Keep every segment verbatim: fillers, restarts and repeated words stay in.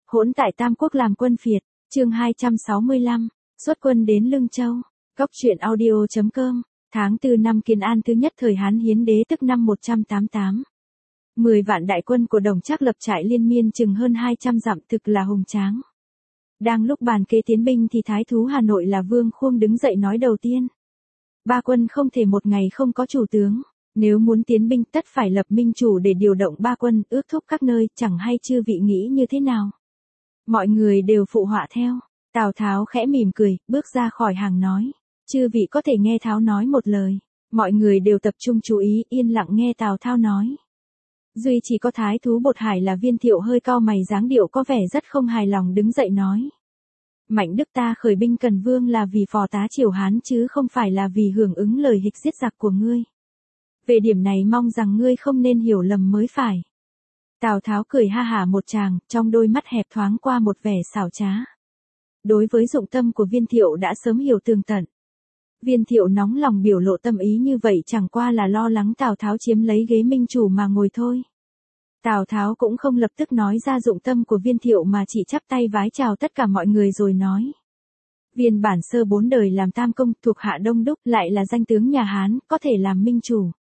Hỗn tại Tam Quốc làm quân phiệt, chương hai trăm sáu mươi lăm, xuất quân đến Lương Châu. Cốc truyện audio chấm com, tháng tư năm Kiến An thứ nhất thời Hán Hiến Đế tức năm một trăm tám mươi tám. Mười vạn đại quân của Đồng Trác lập trại liên miên chừng hơn hai trăm dặm, thực là hùng tráng. Đang lúc bàn kế tiến binh thì thái thú Hà Nội là Vương Khuông đứng dậy nói đầu tiên. Ba quân không thể một ngày không có chủ tướng, nếu muốn tiến binh tất phải lập minh chủ để điều động ba quân, ước thúc các nơi, chẳng hay chư vị nghĩ như thế nào. Mọi người đều phụ họa theo. Tào Tháo khẽ mỉm cười, bước ra khỏi hàng nói, chư vị có thể nghe Tháo nói một lời. Mọi người đều tập trung chú ý, yên lặng nghe Tào Tháo nói. Duy chỉ có thái thú Bột Hải là Viên Thiệu hơi cau mày, dáng điệu có vẻ rất không hài lòng, đứng dậy nói. Mạnh đức ta khởi binh cần vương là vì phò tá triều Hán chứ không phải là vì hưởng ứng lời hịch giết giặc của ngươi. Về điểm này mong rằng ngươi không nên hiểu lầm mới phải. Tào Tháo cười ha hả một tràng, trong đôi mắt hẹp thoáng qua một vẻ xảo trá. Đối với dụng tâm của Viên Thiệu đã sớm hiểu tường tận. Viên Thiệu nóng lòng biểu lộ tâm ý như vậy chẳng qua là lo lắng Tào Tháo chiếm lấy ghế minh chủ mà ngồi thôi. Tào Tháo cũng không lập tức nói ra dụng tâm của Viên Thiệu mà chỉ chắp tay vái chào tất cả mọi người rồi nói. Viên bản sơ bốn đời làm tam công, thuộc hạ đông đúc, lại là danh tướng nhà Hán, có thể làm minh chủ.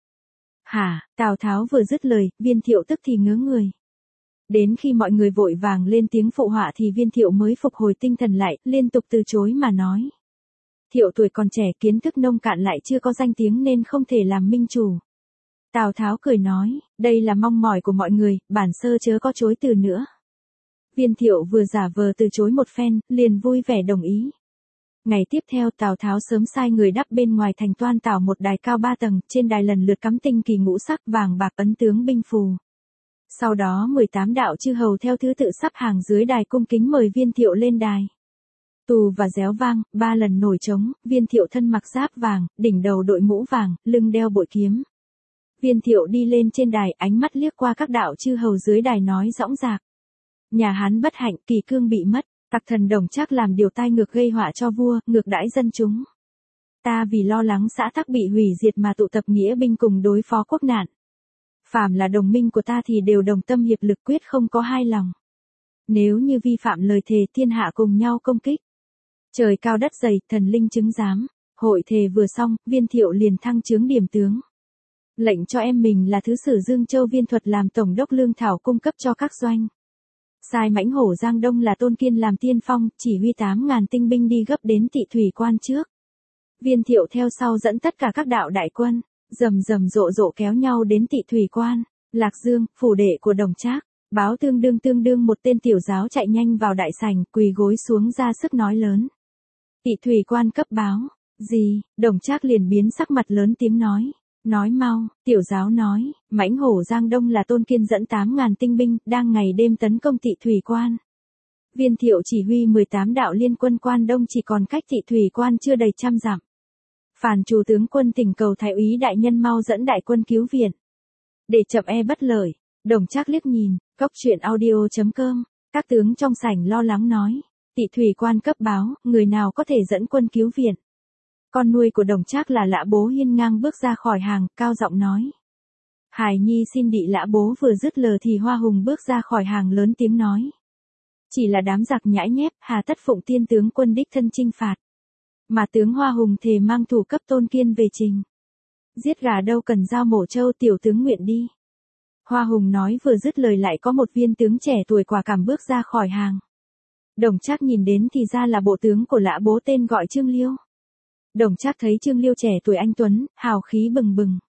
Hả, Tào Tháo vừa dứt lời, Viên Thiệu tức thì ngớ người. Đến khi mọi người vội vàng lên tiếng phụ họa thì Viên Thiệu mới phục hồi tinh thần lại, liên tục từ chối mà nói. Thiệu tuổi còn trẻ, kiến thức nông cạn, lại chưa có danh tiếng nên không thể làm minh chủ. Tào Tháo cười nói, đây là mong mỏi của mọi người, bản sơ chớ có chối từ nữa. Viên Thiệu vừa giả vờ từ chối một phen, liền vui vẻ đồng ý. Ngày tiếp theo Tào Tháo sớm sai người đắp bên ngoài thành Toan Tảo một đài cao ba tầng, trên đài lần lượt cắm tinh kỳ ngũ sắc, vàng bạc, ấn tướng binh phù. Sau đó mười tám đạo chư hầu theo thứ tự sắp hàng dưới đài cung kính mời Viên Thiệu lên đài. Tù và réo vang, ba lần nổi trống, Viên Thiệu thân mặc giáp vàng, đỉnh đầu đội mũ vàng, lưng đeo bội kiếm. Viên Thiệu đi lên trên đài, ánh mắt liếc qua các đạo chư hầu dưới đài nói dõng dạc. Nhà Hán bất hạnh, kỳ cương bị mất, tặc thần Đồng Trác làm điều tai ngược gây họa cho vua, ngược đãi dân chúng. Ta vì lo lắng xã tắc bị hủy diệt mà tụ tập nghĩa binh cùng đối phó quốc nạn. Phàm là đồng minh của ta thì đều đồng tâm hiệp lực, quyết không có hai lòng. Nếu như vi phạm lời thề, thiên hạ cùng nhau công kích. Trời cao đất dày, thần linh chứng giám. Hội thề vừa xong, Viên Thiệu liền thăng chướng điểm tướng. Lệnh cho em mình là thứ sử Dương Châu Viên Thuật làm tổng đốc lương thảo cung cấp cho các doanh. Sai mãnh hổ Giang Đông là Tôn Kiên làm tiên phong, chỉ huy tám ngàn tinh binh đi gấp đến Tị Thủy Quan trước. Viên Thiệu theo sau dẫn tất cả các đạo đại quân, rầm rầm rộ rộ kéo nhau đến Tị Thủy Quan, Lạc Dương, phủ đệ của Đồng Trác. Báo tương đương tương đương một tên tiểu giáo chạy nhanh vào đại sảnh, quỳ gối xuống ra sức nói lớn. Tị Thủy Quan cấp báo. Gì? Đồng Trác liền biến sắc mặt, lớn tiếng nói. Nói mau. Tiểu giáo nói, mãnh hổ Giang Đông là Tôn Kiên dẫn tám ngàn tinh binh, đang ngày đêm tấn công Tị Thủy Quan. Viên Thiệu chỉ huy mười tám đạo liên quân Quan Đông chỉ còn cách Tị Thủy Quan chưa đầy trăm dặm. Phàn chủ tướng quân thỉnh cầu thái úy đại nhân mau dẫn đại quân cứu viện. Để chậm e bất lợi. Đồng Trác liếc nhìn, cốc truyện audio chấm com, các tướng trong sảnh lo lắng nói. Tị Thủy Quan cấp báo, người nào có thể dẫn quân cứu viện. Con nuôi của Đồng Trác là Lã Bố hiên ngang bước ra khỏi hàng, cao giọng nói. Hải nhi xin đị. Lã Bố vừa dứt lời thì Hoa Hùng bước ra khỏi hàng lớn tiếng nói. Chỉ là đám giặc nhãi nhép, hà tất phụng tiên tướng quân đích thân chinh phạt. Mà tướng Hoa Hùng thề mang thủ cấp Tôn Kiên về trình. Giết gà đâu cần dao mổ trâu, tiểu tướng nguyện đi. Hoa Hùng nói vừa dứt lời lại có một viên tướng trẻ tuổi quả cảm bước ra khỏi hàng. Đồng Trác nhìn đến thì ra là bộ tướng của Lã Bố tên gọi Trương Liêu. Đồng Trác thấy Trương Liêu trẻ tuổi anh tuấn, hào khí bừng bừng.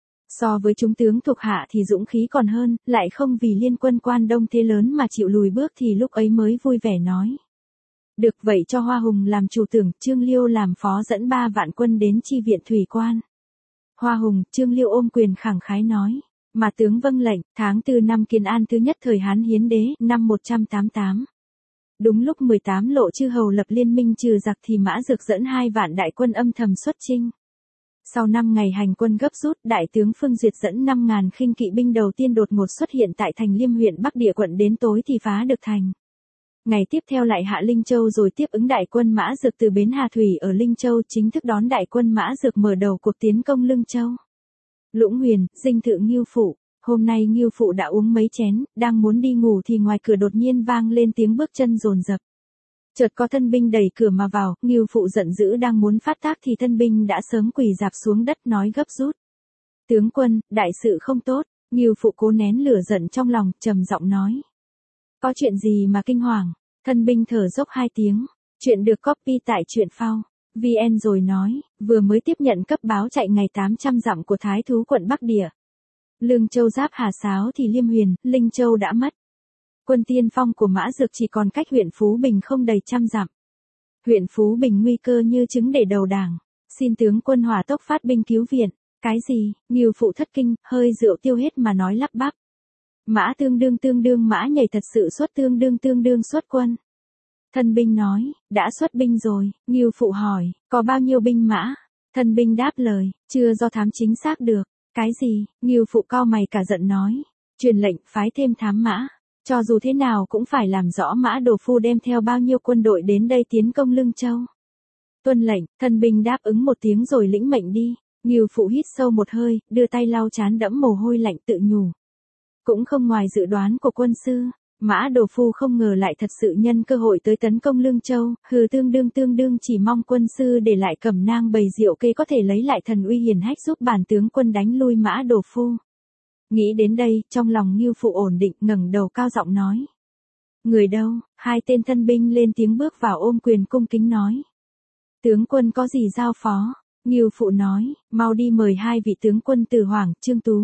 So với chúng tướng thuộc hạ thì dũng khí còn hơn, lại không vì liên quân Quan Đông thế lớn mà chịu lùi bước thì lúc ấy mới vui vẻ nói. Được vậy cho Hoa Hùng làm chủ tưởng, Trương Liêu làm phó dẫn ba vạn quân đến chi viện Thủy Quan. Hoa Hùng, Trương Liêu ôm quyền khẳng khái nói. Mà tướng vâng lệnh. Tháng tư năm Kiến An thứ nhất thời Hán Hiến Đế, năm một trăm tám mươi tám. Đúng lúc mười tám lộ chư hầu lập liên minh trừ giặc thì Mã Dược dẫn hai vạn đại quân âm thầm xuất chinh. Sau năm ngày hành quân gấp rút, đại tướng Phương Duyệt dẫn năm ngàn khinh kỵ binh đầu tiên đột ngột xuất hiện tại thành Liêm huyện Bắc Địa quận, đến tối thì phá được thành. Ngày tiếp theo lại hạ Linh Châu rồi tiếp ứng đại quân Mã Dược từ bến Hà Thủy ở Linh Châu, chính thức đón đại quân Mã Dược mở đầu cuộc tiến công Lương Châu. Lũng Huyền, dinh thự Ngưu Phụ. Hôm nay Ngưu phụ đã uống mấy chén, đang muốn đi ngủ thì ngoài cửa đột nhiên vang lên tiếng bước chân dồn dập. Chợt có thân binh đẩy cửa mà vào, Ngưu phụ giận dữ đang muốn phát tác thì thân binh đã sớm quỳ rạp xuống đất nói gấp rút. Tướng quân, đại sự không tốt. Ngưu phụ cố nén lửa giận trong lòng, trầm giọng nói. Có chuyện gì mà kinh hoàng? Thân binh thở dốc hai tiếng. Chuyện được copy tại truyện phao vê en rồi nói, vừa mới tiếp nhận cấp báo chạy ngày tám trăm dặm của Thái Thú quận Bắc Địa. Lương Châu giáp Hà Sáo thì Liêm Huyền, Linh Châu đã mất. Quân tiên phong của Mã Dược chỉ còn cách huyện Phú Bình không đầy trăm dặm. Huyện Phú Bình nguy cơ như trứng để đầu đảng. Xin tướng quân hỏa tốc phát binh cứu viện. Cái gì? Ngưu phụ thất kinh, hơi rượu tiêu hết mà nói lắp bắp. Mã tương đương tương đương mã nhảy thật sự xuất tương đương tương đương xuất quân. Thân binh nói, đã xuất binh rồi. Ngưu phụ hỏi, có bao nhiêu binh mã? Thân binh đáp lời, chưa do thám chính xác được. Cái gì? Ngưu phụ cau mày cả giận nói. Truyền lệnh phái thêm thám mã. Cho dù thế nào cũng phải làm rõ Mã Đồ Phu đem theo bao nhiêu quân đội đến đây tiến công Lương Châu. Tuân lệnh, thân binh đáp ứng một tiếng rồi lĩnh mệnh đi. Ngưu phụ hít sâu một hơi, đưa tay lau trán đẫm mồ hôi lạnh tự nhủ. Cũng không ngoài dự đoán của quân sư, Mã Đồ Phu không ngờ lại thật sự nhân cơ hội tới tấn công Lương Châu, hừ tương đương tương đương chỉ mong quân sư để lại Cẩm Nang bầy diệu kê có thể lấy lại thần uy hiển hách giúp bản tướng quân đánh lui Mã Đồ Phu. Nghĩ đến đây, trong lòng Ngưu phụ ổn định, ngẩng đầu cao giọng nói. Người đâu? Hai tên thân binh lên tiếng bước vào ôm quyền cung kính nói. Tướng quân có gì giao phó? Ngưu phụ nói, mau đi mời hai vị tướng quân Từ Hoàng, Trương Tú.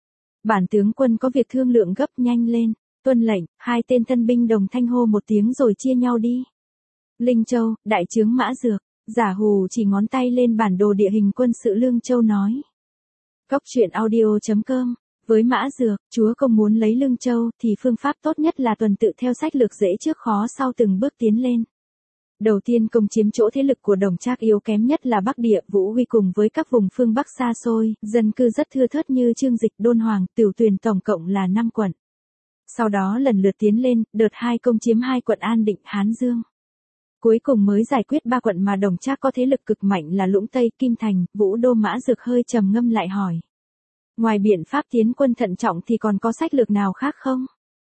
Bản tướng quân có việc thương lượng gấp, nhanh lên. Tuân lệnh, hai tên thân binh đồng thanh hô một tiếng rồi chia nhau đi. Linh Châu, đại trướng Mã Dược. Giả Hù chỉ ngón tay lên bản đồ địa hình quân sự Lương Châu nói. Cốc truyện audio chấm com. Với Mã Dược, chúa công muốn lấy Lương Châu thì phương pháp tốt nhất là tuần tự theo sách lược dễ trước khó sau từng bước tiến lên. Đầu tiên công chiếm chỗ thế lực của Đồng Trác yếu kém nhất là Bắc Địa, Vũ Huy cùng với các vùng phương Bắc xa xôi, dân cư rất thưa thớt như Chương Dịch, Đôn Hoàng, Tửu Tuyền tổng cộng là năm quận. Sau đó lần lượt tiến lên, đợt hai công chiếm hai quận An Định, Hán Dương. Cuối cùng mới giải quyết ba quận mà Đồng Trác có thế lực cực mạnh là Lũng Tây, Kim Thành, Vũ Đô. Mã Dược hơi trầm ngâm lại hỏi. Ngoài biện pháp tiến quân thận trọng thì còn có sách lược nào khác không?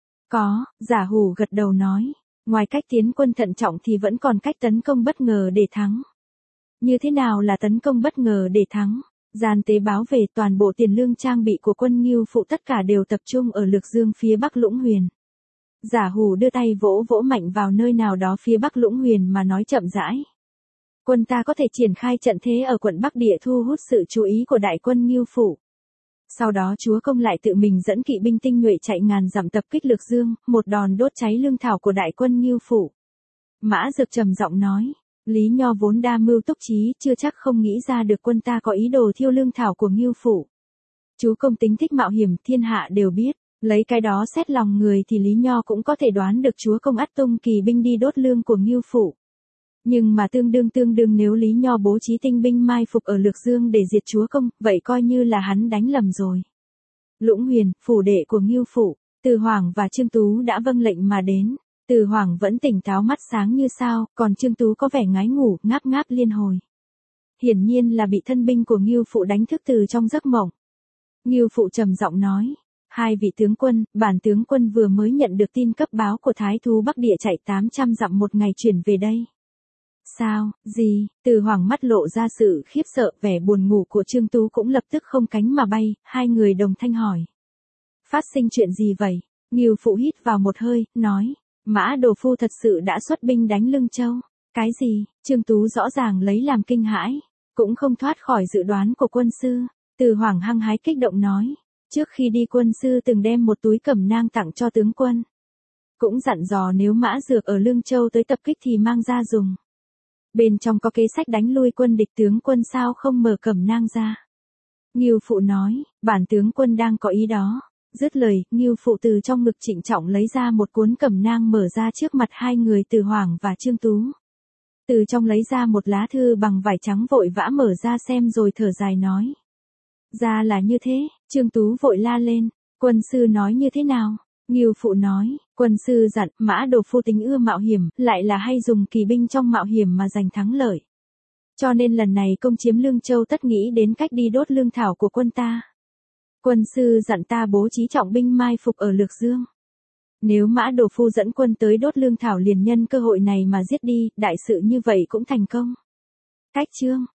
Có, Giả Hù gật đầu nói. Ngoài cách tiến quân thận trọng thì vẫn còn cách tấn công bất ngờ để thắng. Như thế nào là tấn công bất ngờ để thắng? Gian tế báo về toàn bộ tiền lương trang bị của quân Ngưu phụ tất cả đều tập trung ở Lược Dương phía Bắc Lũng Huyền. Giả Hù đưa tay vỗ vỗ mạnh vào nơi nào đó phía Bắc Lũng Huyền mà nói chậm rãi. Quân ta có thể triển khai trận thế ở quận Bắc Địa thu hút sự chú ý của đại quân Ngưu phụ. Sau đó chúa công lại tự mình dẫn kỵ binh tinh nhuệ chạy ngàn dặm tập kích Lược Dương, một đòn đốt cháy lương thảo của đại quân Ngưu phụ. Mã Dược trầm giọng nói, Lý Nho vốn đa mưu túc trí, chưa chắc không nghĩ ra được quân ta có ý đồ thiêu lương thảo của Ngưu phụ. Chúa công tính thích mạo hiểm, thiên hạ đều biết, lấy cái đó xét lòng người thì Lý Nho cũng có thể đoán được chúa công ắt tung kỳ binh đi đốt lương của Ngưu phụ. Nhưng mà tương đương tương đương nếu Lý Nho bố trí tinh binh mai phục ở Lược Dương để diệt chúa công, vậy coi như là hắn đánh lầm rồi. Lũng Huyền, phủ đệ của Ngưu phụ, Từ Hoàng và Trương Tú đã vâng lệnh mà đến. Từ Hoàng vẫn tỉnh táo mắt sáng như sao, còn Trương Tú có vẻ ngái ngủ, ngáp ngáp liên hồi. Hiển nhiên là bị thân binh của Ngưu phụ đánh thức từ trong giấc mộng. Ngưu phụ trầm giọng nói, hai vị tướng quân, bản tướng quân vừa mới nhận được tin cấp báo của Thái Thú Bắc Địa chạy tám trăm dặm một ngày chuyển về đây. Sao, gì? Từ Hoàng mắt lộ ra sự khiếp sợ, vẻ buồn ngủ của Trương Tú cũng lập tức không cánh mà bay, hai người đồng thanh hỏi. Phát sinh chuyện gì vậy? Ngưu phụ hít vào một hơi, nói, Mã Đồ Phu thật sự đã xuất binh đánh Lương Châu. Cái gì? Trương Tú rõ ràng lấy làm kinh hãi, cũng không thoát khỏi dự đoán của quân sư. Từ Hoàng hăng hái kích động nói, trước khi đi quân sư từng đem một túi Cẩm Nang tặng cho tướng quân. Cũng dặn dò nếu Mã Dược ở Lương Châu tới tập kích thì mang ra dùng. Bên trong có kế sách đánh lui quân địch, tướng quân sao không mở Cẩm Nang ra. Ngưu phụ nói, bản tướng quân đang có ý đó. Dứt lời, Ngưu phụ từ trong ngực trịnh trọng lấy ra một cuốn Cẩm Nang mở ra trước mặt hai người Từ Hoàng và Trương Tú. Từ trong lấy ra một lá thư bằng vải trắng vội vã mở ra xem rồi thở dài nói. Ra là như thế, Trương Tú vội la lên, quân sư nói như thế nào? Ngưu phụ nói, quân sư dặn Mã Đồ Phu tính ưa mạo hiểm, lại là hay dùng kỳ binh trong mạo hiểm mà giành thắng lợi. Cho nên lần này công chiếm Lương Châu tất nghĩ đến cách đi đốt lương thảo của quân ta. Quân sư dặn ta bố trí trọng binh mai phục ở Lược Dương. Nếu Mã Đồ Phu dẫn quân tới đốt lương thảo liền nhân cơ hội này mà giết đi, đại sự như vậy cũng thành công. Cách chương